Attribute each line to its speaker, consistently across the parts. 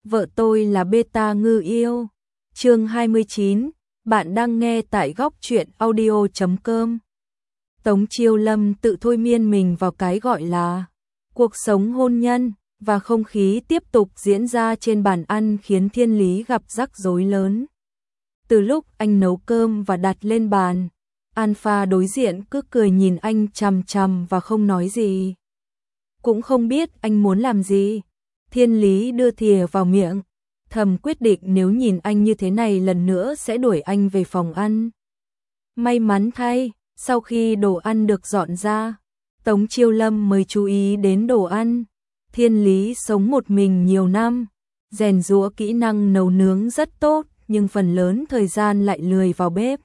Speaker 1: vợ tôi là beta ngư yêu. Chương 29, bạn đang nghe tại góc truyện audio.com. Tống Chiêu Lâm tự thôi miên mình vào cái gọi là cuộc sống hôn nhân, và không khí tiếp tục diễn ra trên bàn ăn khiến Thiên Lý gặp rắc rối lớn. Từ lúc anh nấu cơm và đặt lên bàn, Alpha đối diện cứ cười nhìn anh chằm chằm và không nói gì. Cũng không biết anh muốn làm gì. Thiên Lý đưa thìa vào miệng, thầm quyết định nếu nhìn anh như thế này lần nữa sẽ đuổi anh về phòng ăn. May mắn thay, sau khi đồ ăn được dọn ra, Tống Chiêu Lâm mới chú ý đến đồ ăn. Thiên Lý sống một mình nhiều năm, rèn giũa kỹ năng nấu nướng rất tốt, nhưng phần lớn thời gian lại lười vào bếp.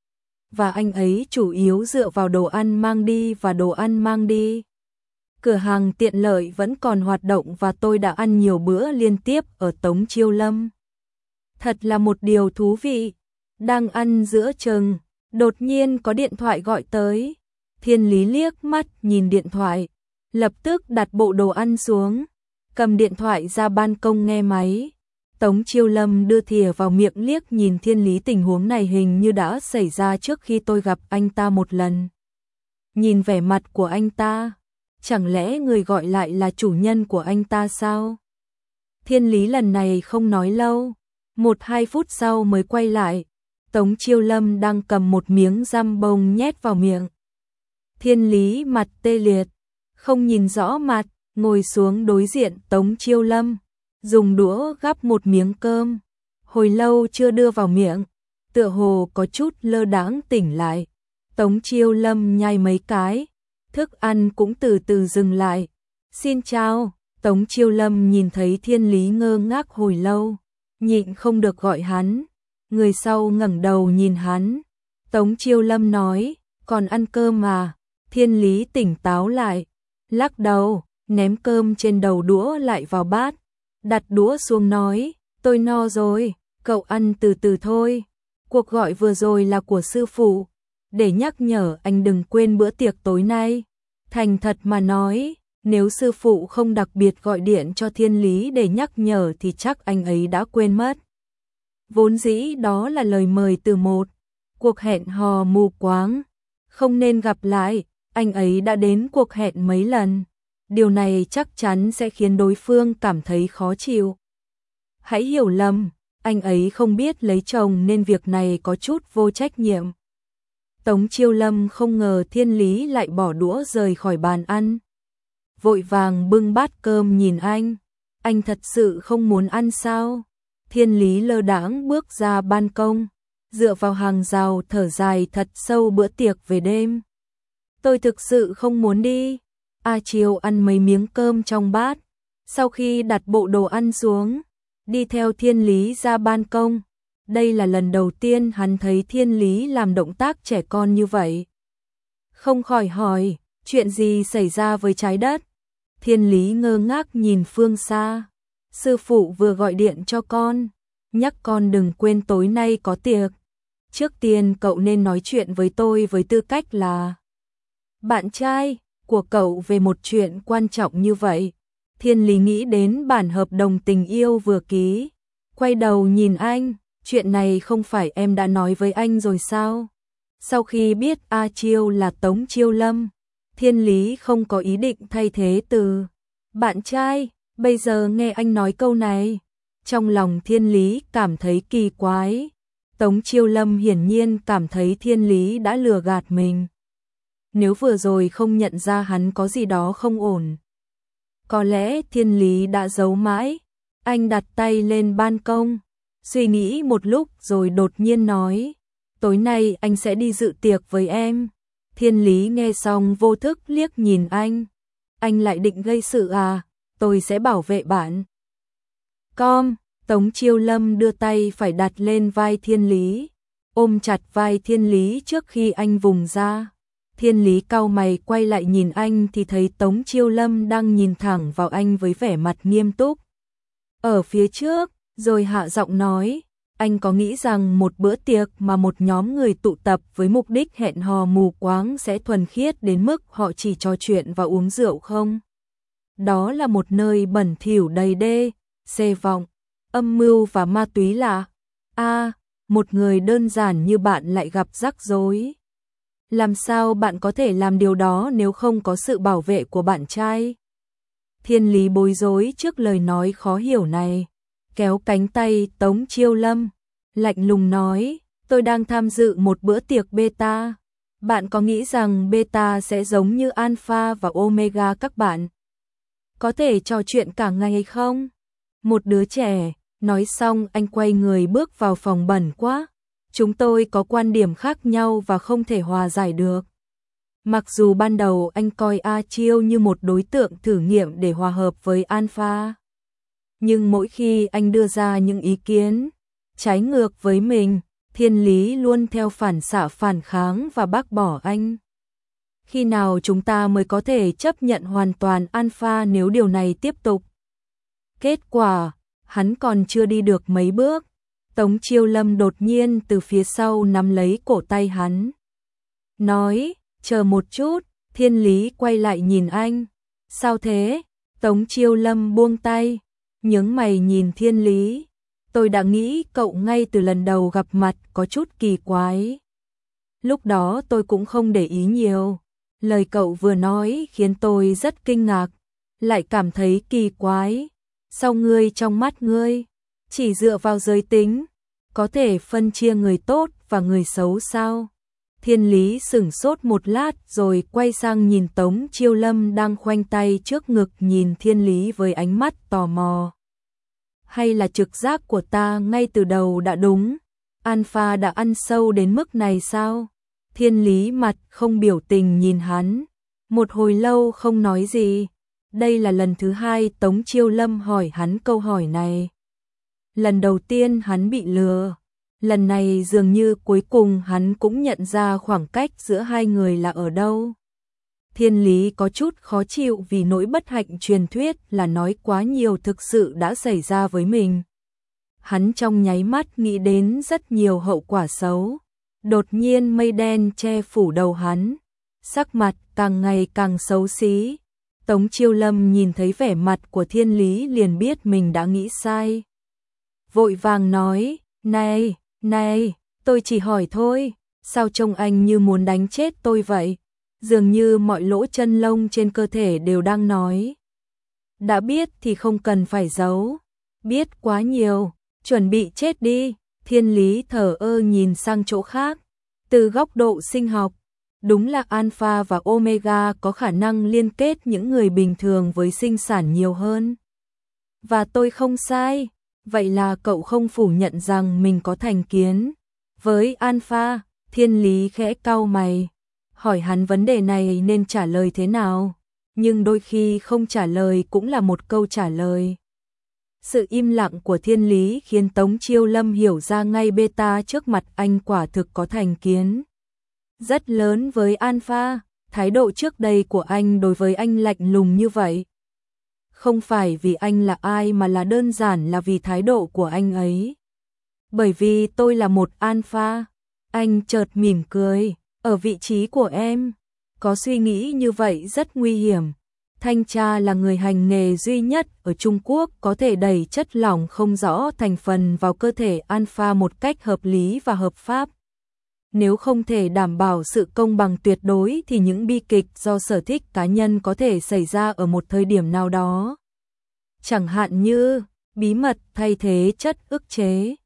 Speaker 1: Và anh ấy chủ yếu dựa vào đồ ăn mang đi và đồ ăn mang đi. Cửa hàng tiện lợi vẫn còn hoạt động và tôi đã ăn nhiều bữa liên tiếp ở Tống Chiêu Lâm. Thật là một điều thú vị. Đang ăn giữa chừng, đột nhiên có điện thoại gọi tới. Thiên Lý liếc mắt nhìn điện thoại, lập tức đặt bộ đồ ăn xuống, cầm điện thoại ra ban công nghe máy. Tống Chiêu Lâm đưa thìa vào miệng liếc nhìn Thiên Lý, tình huống này hình như đã xảy ra trước khi tôi gặp anh ta một lần. Nhìn vẻ mặt của anh ta, chẳng lẽ người gọi lại là chủ nhân của anh ta sao? Thiên Lý lần này không nói lâu, 1-2 phút sau mới quay lại. Tống Chiêu Lâm đang cầm một miếng răm bông nhét vào miệng. Thiên Lý mặt tê liệt, không nhìn rõ mặt, ngồi xuống đối diện Tống Chiêu Lâm, dùng đũa gắp một miếng cơm, hồi lâu chưa đưa vào miệng, tựa hồ có chút lơ đãng tỉnh lại. Tống Chiêu Lâm nhai mấy cái, thức ăn cũng từ từ dừng lại. Xin chào. Tống Chiêu Lâm nhìn thấy Thiên Lý ngơ ngác hồi lâu, nhịn không được gọi hắn. Người sau ngẩng đầu nhìn hắn. Tống Chiêu Lâm nói, còn ăn cơm à? Thiên Lý tỉnh táo lại, lắc đầu, ném cơm trên đầu đũa lại vào bát, đặt đũa xuống nói, tôi no rồi, cậu ăn từ từ thôi. Cuộc gọi vừa rồi là của sư phụ, để nhắc nhở anh đừng quên bữa tiệc tối nay. Thành thật mà nói, nếu sư phụ không đặc biệt gọi điện cho Thiên Lý để nhắc nhở thì chắc anh ấy đã quên mất. Vốn dĩ đó là lời mời từ một cuộc hẹn hò mù quáng, không nên gặp lại. Anh ấy đã đến cuộc hẹn mấy lần, điều này chắc chắn sẽ khiến đối phương cảm thấy khó chịu. Hãy hiểu lầm, anh ấy không biết lấy chồng nên việc này có chút vô trách nhiệm. Tống Chiêu Lâm không ngờ Thiên Lý lại bỏ đũa rời khỏi bàn ăn, vội vàng bưng bát cơm nhìn anh thật sự không muốn ăn sao? Thiên Lý lơ đãng bước ra ban công, dựa vào hàng rào thở dài thật sâu. Bữa tiệc về đêm, tôi thực sự không muốn đi. A Chiêu ăn mấy miếng cơm trong bát, sau khi đặt bộ đồ ăn xuống, đi theo Thiên Lý ra ban công. Đây là lần đầu tiên hắn thấy Thiên Lý làm động tác trẻ con như vậy. Không khỏi hỏi, chuyện gì xảy ra với trái đất? Thiên Lý ngơ ngác nhìn phương xa. Sư phụ vừa gọi điện cho con, nhắc con đừng quên tối nay có tiệc. Trước tiên cậu nên nói chuyện với tôi với tư cách là bạn trai của cậu về một chuyện quan trọng như vậy. Thiên Lý nghĩ đến bản hợp đồng tình yêu vừa ký, quay đầu nhìn anh, chuyện này không phải em đã nói với anh rồi sao? Sau khi biết A Chiêu là Tống Chiêu Lâm, Thiên Lý không có ý định thay thế từ bạn trai, bây giờ nghe anh nói câu này, trong lòng Thiên Lý cảm thấy kỳ quái. Tống Chiêu Lâm hiển nhiên cảm thấy Thiên Lý đã lừa gạt mình. Nếu vừa rồi không nhận ra hắn có gì đó không ổn, có lẽ Thiên Lý đã giấu mãi. Anh đặt tay lên ban công, suy nghĩ một lúc rồi đột nhiên nói, tối nay anh sẽ đi dự tiệc với em. Thiên Lý nghe xong vô thức liếc nhìn anh lại định gây sự à? Tôi sẽ bảo vệ bạn. Tống Chiêu Lâm đưa tay phải đặt lên vai Thiên Lý, ôm chặt vai Thiên Lý trước khi anh vùng ra. Thiên Lý cau mày quay lại nhìn anh thì thấy Tống Chiêu Lâm đang nhìn thẳng vào anh với vẻ mặt nghiêm túc. Ở phía trước, rồi hạ giọng nói, anh có nghĩ rằng một bữa tiệc mà một nhóm người tụ tập với mục đích hẹn hò mù quáng sẽ thuần khiết đến mức họ chỉ trò chuyện và uống rượu không? Đó là một nơi bẩn thỉu đầy đê, xê vọng. Âm mưu và ma túy là một người đơn giản như bạn lại gặp rắc rối. Làm sao bạn có thể làm điều đó nếu không có sự bảo vệ của bạn trai? Thiên Lý bối rối trước lời nói khó hiểu này, kéo cánh tay Tống Chiêu Lâm, lạnh lùng nói, tôi đang tham dự một bữa tiệc beta. Bạn có nghĩ rằng beta sẽ giống như alpha và omega các bạn? Có thể trò chuyện cả ngày không? Một đứa trẻ, nói xong anh quay người bước vào phòng bẩn quá. Chúng tôi có quan điểm khác nhau và không thể hòa giải được. Mặc dù ban đầu anh coi A Chiêu như một đối tượng thử nghiệm để hòa hợp với Alpha, nhưng mỗi khi anh đưa ra những ý kiến trái ngược với mình, Thiên Lý luôn theo phản xạ phản kháng và bác bỏ anh. Khi nào chúng ta mới có thể chấp nhận hoàn toàn Alpha nếu điều này tiếp tục? Kết quả, hắn còn chưa đi được mấy bước, Tống Chiêu Lâm đột nhiên từ phía sau nắm lấy cổ tay hắn. Nói, chờ một chút. Thiên Lý quay lại nhìn anh. Sao thế? Tống Chiêu Lâm buông tay, nhướng mày nhìn Thiên Lý. Tôi đã nghĩ cậu ngay từ lần đầu gặp mặt có chút kỳ quái. Lúc đó tôi cũng không để ý nhiều. Lời cậu vừa nói khiến tôi rất kinh ngạc, lại cảm thấy kỳ quái. Sao ngươi trong mắt ngươi, chỉ dựa vào giới tính, có thể phân chia người tốt và người xấu sao? Thiên Lý sửng sốt một lát rồi quay sang nhìn Tống Chiêu Lâm đang khoanh tay trước ngực nhìn Thiên Lý với ánh mắt tò mò. Hay là trực giác của ta ngay từ đầu đã đúng? Alpha đã ăn sâu đến mức này sao? Thiên Lý mặt không biểu tình nhìn hắn, một hồi lâu không nói gì. Đây là lần thứ hai Tống Chiêu Lâm hỏi hắn câu hỏi này. Lần đầu tiên hắn bị lừa, lần này dường như cuối cùng hắn cũng nhận ra khoảng cách giữa hai người là ở đâu. Thiên Lý có chút khó chịu vì nỗi bất hạnh truyền thuyết là nói quá nhiều thực sự đã xảy ra với mình. Hắn trong nháy mắt nghĩ đến rất nhiều hậu quả xấu. Đột nhiên mây đen che phủ đầu hắn, sắc mặt càng ngày càng xấu xí. Tống Chiêu Lâm nhìn thấy vẻ mặt của Thiên Lý liền biết mình đã nghĩ sai. Vội vàng nói, này, tôi chỉ hỏi thôi, sao trông anh như muốn đánh chết tôi vậy? Dường như mọi lỗ chân lông trên cơ thể đều đang nói. Đã biết thì không cần phải giấu, biết quá nhiều, chuẩn bị chết đi. Thiên Lý thờ ơ nhìn sang chỗ khác. Từ góc độ sinh học, đúng là alpha và omega có khả năng liên kết những người bình thường với sinh sản nhiều hơn. Và tôi không sai, vậy là cậu không phủ nhận rằng mình có thành kiến với alpha? Thiên Lý khẽ cau mày, hỏi hắn vấn đề này nên trả lời thế nào, nhưng đôi khi không trả lời cũng là một câu trả lời. Sự im lặng của Thiên Lý khiến Tống Chiêu Lâm hiểu ra ngay beta trước mặt anh quả thực có thành kiến rất lớn với alpha. Thái độ trước đây của anh đối với anh lạnh lùng như vậy, không phải vì anh là ai mà là đơn giản là vì thái độ của anh ấy. Bởi vì tôi là một alpha. Anh chợt mỉm cười, ở vị trí của em, có suy nghĩ như vậy rất nguy hiểm. Thanh tra là người hành nghề duy nhất ở Trung Quốc có thể đẩy chất lỏng không rõ thành phần vào cơ thể alpha một cách hợp lý và hợp pháp. Nếu không thể đảm bảo sự công bằng tuyệt đối thì những bi kịch do sở thích cá nhân có thể xảy ra ở một thời điểm nào đó. Chẳng hạn như bí mật thay thế chất ức chế.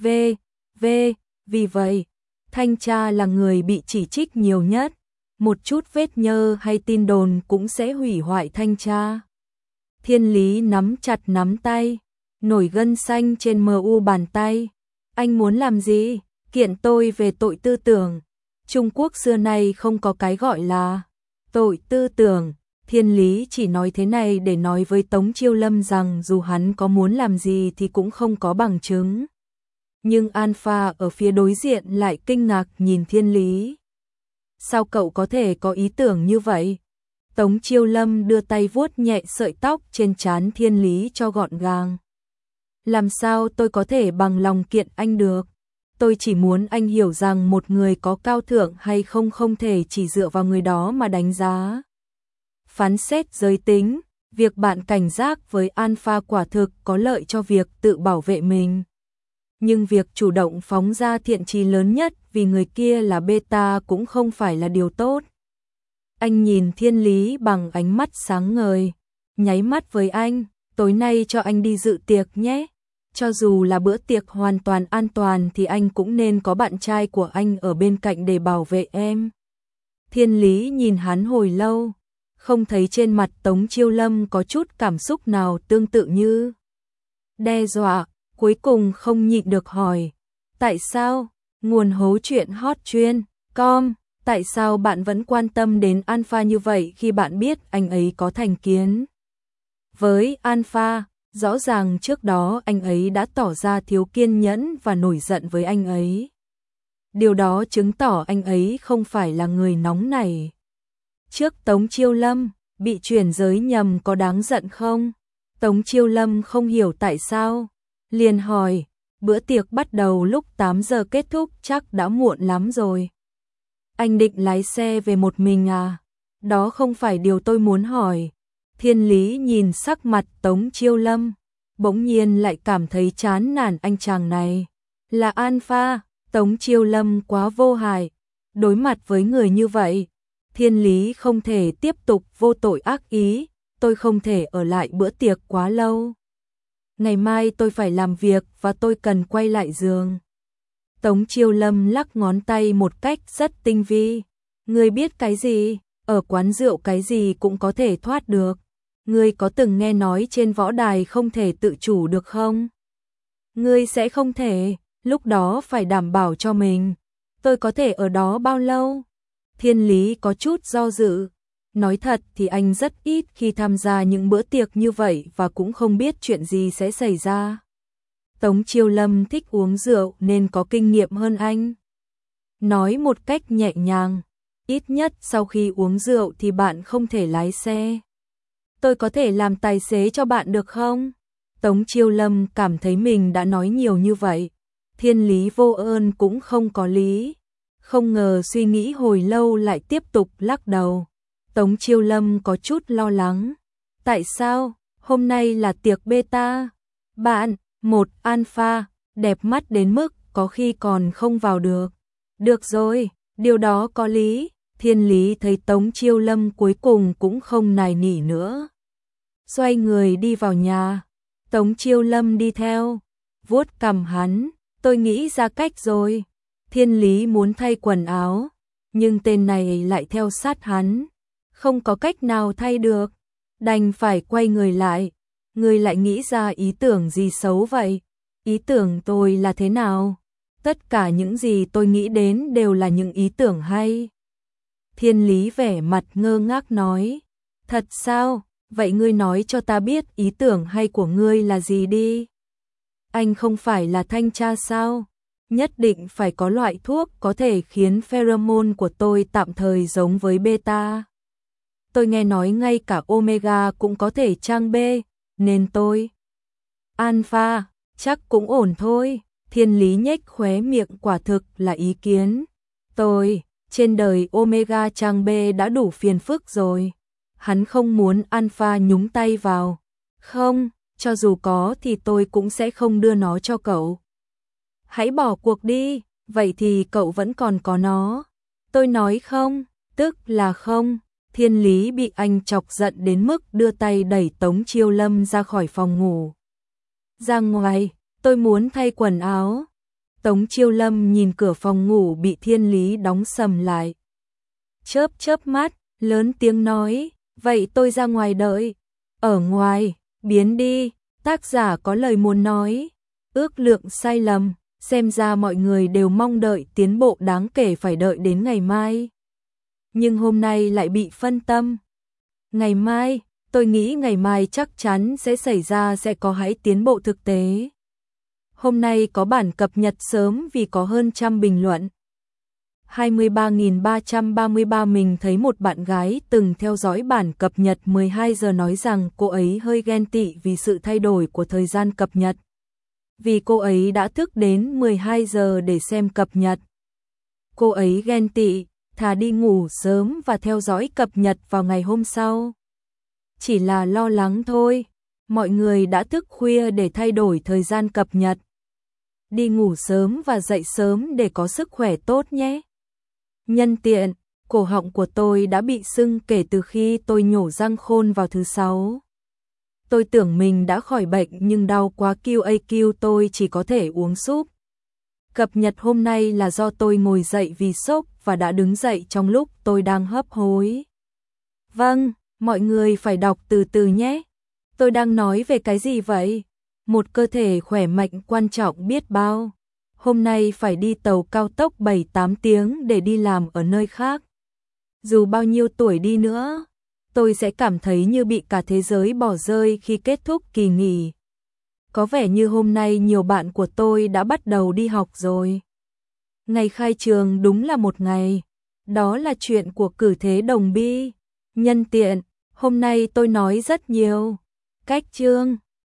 Speaker 1: Vì vậy, thanh tra là người bị chỉ trích nhiều nhất. Một chút vết nhơ hay tin đồn cũng sẽ hủy hoại thanh tra. Thiên Lý nắm chặt nắm tay, nổi gân xanh trên mu bàn tay. Anh muốn làm gì? Kiện tôi về tội tư tưởng. Trung Quốc xưa nay không có cái gọi là tội tư tưởng. Thiên Lý chỉ nói thế này để nói với Tống Chiêu Lâm rằng dù hắn có muốn làm gì thì cũng không có bằng chứng. Nhưng alpha ở phía đối diện lại kinh ngạc nhìn Thiên Lý. Sao cậu có thể có ý tưởng như vậy? Tống Chiêu Lâm đưa tay vuốt nhẹ sợi tóc trên trán Thiên Lý cho gọn gàng. Làm sao tôi có thể bằng lòng kiện anh được? Tôi chỉ muốn anh hiểu rằng một người có cao thượng hay không không thể chỉ dựa vào người đó mà đánh giá. Phán xét giới tính, Việc bạn cảnh giác với alpha quả thực có lợi cho việc tự bảo vệ mình. Nhưng việc chủ động phóng ra thiện chí lớn nhất vì người kia là beta cũng không phải là điều tốt. Anh nhìn Thiên Lý bằng ánh mắt sáng ngời, nháy mắt với anh, tối nay cho anh đi dự tiệc nhé. Cho dù là bữa tiệc hoàn toàn an toàn thì anh cũng nên có bạn trai của anh ở bên cạnh để bảo vệ em. Thiên Lý nhìn hắn hồi lâu, không thấy trên mặt Tống Chiêu Lâm có chút cảm xúc nào tương tự như đe dọa, cuối cùng không nhịn được hỏi. Tại sao? Nguồn hố chuyện hot.com. Tại sao bạn vẫn quan tâm đến Alpha như vậy khi bạn biết anh ấy có thành kiến? Với Alpha, rõ ràng trước đó anh ấy đã tỏ ra thiếu kiên nhẫn và nổi giận với anh ấy. Điều đó chứng tỏ anh ấy không phải là người nóng nảy. Trước Tống Chiêu Lâm, bị chuyển giới nhầm có đáng giận không? Tống Chiêu Lâm không hiểu tại sao. Liền hỏi, bữa tiệc bắt đầu lúc 8 giờ kết thúc chắc đã muộn lắm rồi. Anh định lái xe về một mình à? Đó không phải điều tôi muốn hỏi. Thiên Lý nhìn sắc mặt Tống Chiêu Lâm, bỗng nhiên lại cảm thấy chán nản anh chàng này. Là Alpha, Tống Chiêu Lâm quá vô hại. Đối mặt với người như vậy, Thiên Lý không thể tiếp tục vô tội ác ý, tôi không thể ở lại bữa tiệc quá lâu. Ngày mai tôi phải làm việc và tôi cần quay lại giường. Tống Chiêu Lâm lắc ngón tay một cách rất tinh vi. Ngươi biết cái gì? Ở quán rượu cái gì cũng có thể thoát được. Ngươi có từng nghe nói trên võ đài không thể tự chủ được không? Ngươi sẽ không thể, lúc đó phải đảm bảo cho mình. Tôi có thể ở đó bao lâu? Thiên Lý có chút do dự. Nói thật thì anh rất ít khi tham gia những bữa tiệc như vậy và cũng không biết chuyện gì sẽ xảy ra. Tống Chiêu Lâm thích uống rượu nên có kinh nghiệm hơn anh. Nói một cách nhẹ nhàng, ít nhất sau khi uống rượu thì bạn không thể lái xe. Tôi có thể làm tài xế cho bạn được không? Tống Chiêu Lâm cảm thấy mình đã nói nhiều như vậy. Thiên Lý vô ơn cũng không có lý. Không ngờ suy nghĩ hồi lâu lại tiếp tục lắc đầu. Tống Chiêu Lâm có chút lo lắng. Tại sao? Hôm nay là tiệc beta. Bạn, một alpha, đẹp mắt đến mức có khi còn không vào được. Được rồi, điều đó có lý. Thiên Lý thấy Tống Chiêu Lâm cuối cùng cũng không nài nỉ nữa. Xoay người đi vào nhà. Tống Chiêu Lâm đi theo. Vuốt cằm hắn. Tôi nghĩ ra cách rồi. Thiên Lý muốn thay quần áo. Nhưng tên này lại theo sát hắn. Không có cách nào thay được. Đành phải quay người lại. Người lại nghĩ ra ý tưởng gì xấu vậy? Ý tưởng tôi là thế nào? Tất cả những gì tôi nghĩ đến đều là những ý tưởng hay. Thiên Lý vẻ mặt ngơ ngác nói. Thật sao? Vậy ngươi nói cho ta biết ý tưởng hay của ngươi là gì đi. Anh không phải là thanh tra sao? Nhất định phải có loại thuốc có thể khiến pheromone của tôi tạm thời giống với beta. Tôi nghe nói ngay cả omega cũng có thể trang B, nên tôi. Alpha, chắc cũng ổn thôi. Thiên Lý nhếch khóe miệng, quả thực là ý kiến. Tôi, trên đời omega trang B đã đủ phiền phức rồi. Hắn không muốn Alpha nhúng tay vào. Không, cho dù có thì tôi cũng sẽ không đưa nó cho cậu. Hãy bỏ cuộc đi, vậy thì cậu vẫn còn có nó. Tôi nói không, tức là không. Thiên Lý bị anh chọc giận đến mức đưa tay đẩy Tống Chiêu Lâm ra khỏi phòng ngủ. Ra ngoài, tôi muốn thay quần áo. Tống Chiêu Lâm nhìn cửa phòng ngủ bị Thiên Lý đóng sầm lại. Chớp chớp mắt, lớn tiếng nói, vậy tôi ra ngoài đợi. Ở ngoài, biến đi, tác giả có lời muốn nói. Ước lượng sai lầm, xem ra mọi người đều mong đợi tiến bộ đáng kể phải đợi đến ngày mai. Nhưng hôm nay lại bị phân tâm. Ngày mai, tôi nghĩ ngày mai chắc chắn sẽ xảy ra, sẽ có hãy tiến bộ thực tế. Hôm nay có bản cập nhật sớm vì có hơn trăm bình luận. 23.333 Mình thấy một bạn gái từng theo dõi bản cập nhật 12 giờ nói rằng cô ấy hơi ghen tị vì sự thay đổi của thời gian cập nhật. Vì cô ấy đã thức đến 12 giờ để xem cập nhật. Cô ấy ghen tị, thà đi ngủ sớm và theo dõi cập nhật vào ngày hôm sau. chỉ là lo lắng thôi. Mọi người đã thức khuya để thay đổi thời gian cập nhật. Đi ngủ sớm và dậy sớm để có sức khỏe tốt nhé. Nhân tiện, cổ họng của tôi đã bị sưng kể từ khi tôi nhổ răng khôn vào thứ 6. Tôi tưởng mình đã khỏi bệnh nhưng đau quá QAQ tôi chỉ có thể uống súp. Cập nhật hôm nay là do tôi ngồi dậy vì sốc và đã đứng dậy trong lúc tôi đang hấp hối. Vâng, mọi người phải đọc từ từ nhé. Tôi đang nói về cái gì vậy? Một cơ thể khỏe mạnh quan trọng biết bao. Hôm nay phải đi tàu cao tốc 7-8 tiếng để đi làm ở nơi khác. Dù bao nhiêu tuổi đi nữa, tôi sẽ cảm thấy như bị cả thế giới bỏ rơi khi kết thúc kỳ nghỉ. Có vẻ như hôm nay nhiều bạn của tôi đã bắt đầu đi học rồi. Ngày khai trường đúng là một ngày. Đó là chuyện của cử thế đồng bi. Nhân tiện, hôm nay tôi nói rất nhiều. Cách chương